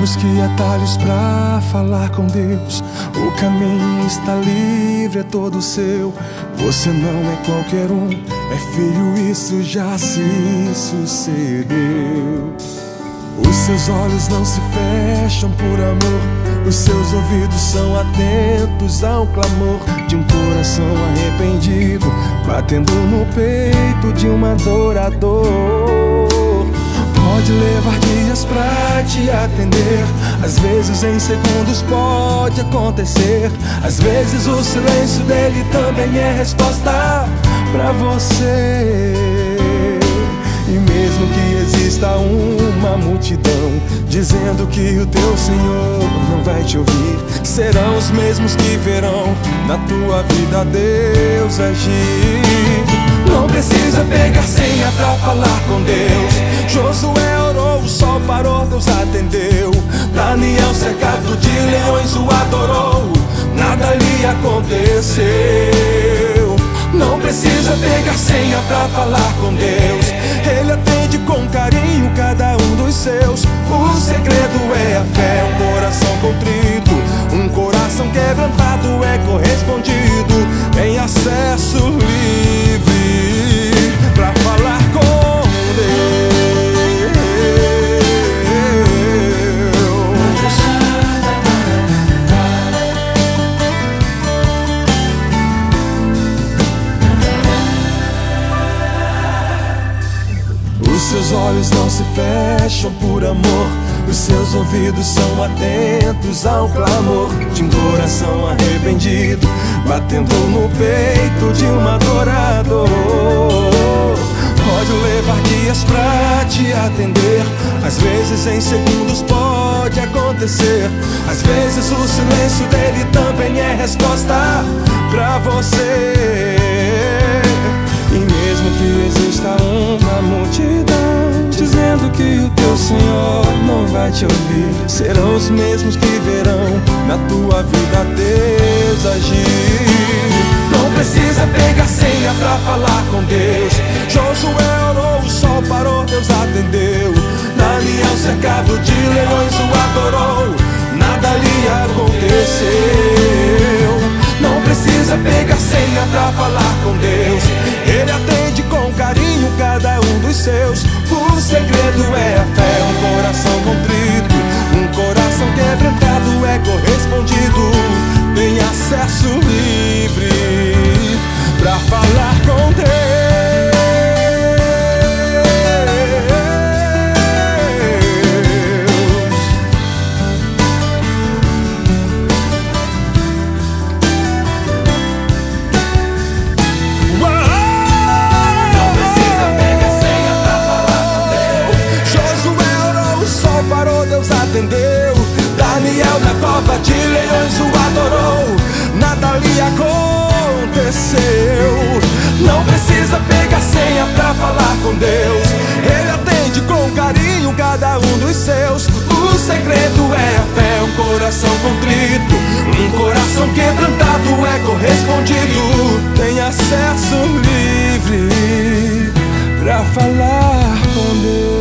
busque atalhos pra falar com Deus. O caminho está livre, é todo seu. Você não é qualquer um, é filho, isso já se sucedeu. Os seus olhos não se fecham por amor, os seus ouvidos são atentos ao clamor de um coração arrependido, batendo no peito de um adorador. Pode levar dias pra te atender, às vezes em segundos pode acontecer. Às vezes o silêncio dele também é resposta pra você. E mesmo que exista uma multidão dizendo que o teu Senhor não vai te ouvir, serão os mesmos que verão na tua vida Deus agir. Não precisa pegar senha pra falar com Deus. Josué orou, o sol parou, Deus atendeu. Daniel, cercado de leões, o adorou, nada lhe aconteceu. Não precisa pegar senha pra falar com Deus, Ele atende com carinho cada um dos seus. O segredo é a fé, um coração contrito, um coração quebrantado é correspondido. Tem acesso livre pra falar com Deus. Os seus olhos não se fecham por amor, os seus ouvidos são atentos ao clamor de um coração arrependido, batendo no peito de um adorador. Pode levar dias pra te atender, às vezes em segundos pode acontecer. Às vezes o silêncio dele também é resposta pra você. E mesmo que exista uma multidão dizendo que o teu Senhor não vai te ouvir, serão os mesmos que verão na tua vida Deus agir. Não precisa pegar senha pra falar com Deus. Josué orou, o sol parou, Deus atendeu. Daniel, cercado de leões, o adorou, nada lhe aconteceu. Não precisa pegar senha pra falar com Deus, Ele atende com carinho cada um dos seus. O segredo é a fé, um coração contrito, um coração quebrantado é correspondido. Tem acesso livre pra falar com Deus. Atendeu. Daniel na cova de leões o adorou, nada lhe aconteceu. Não precisa pegar senha pra falar com Deus, Ele atende com carinho cada um dos seus. O segredo é a fé, um coração contrito, um coração quebrantado é correspondido. Tem acesso livre pra falar com Deus.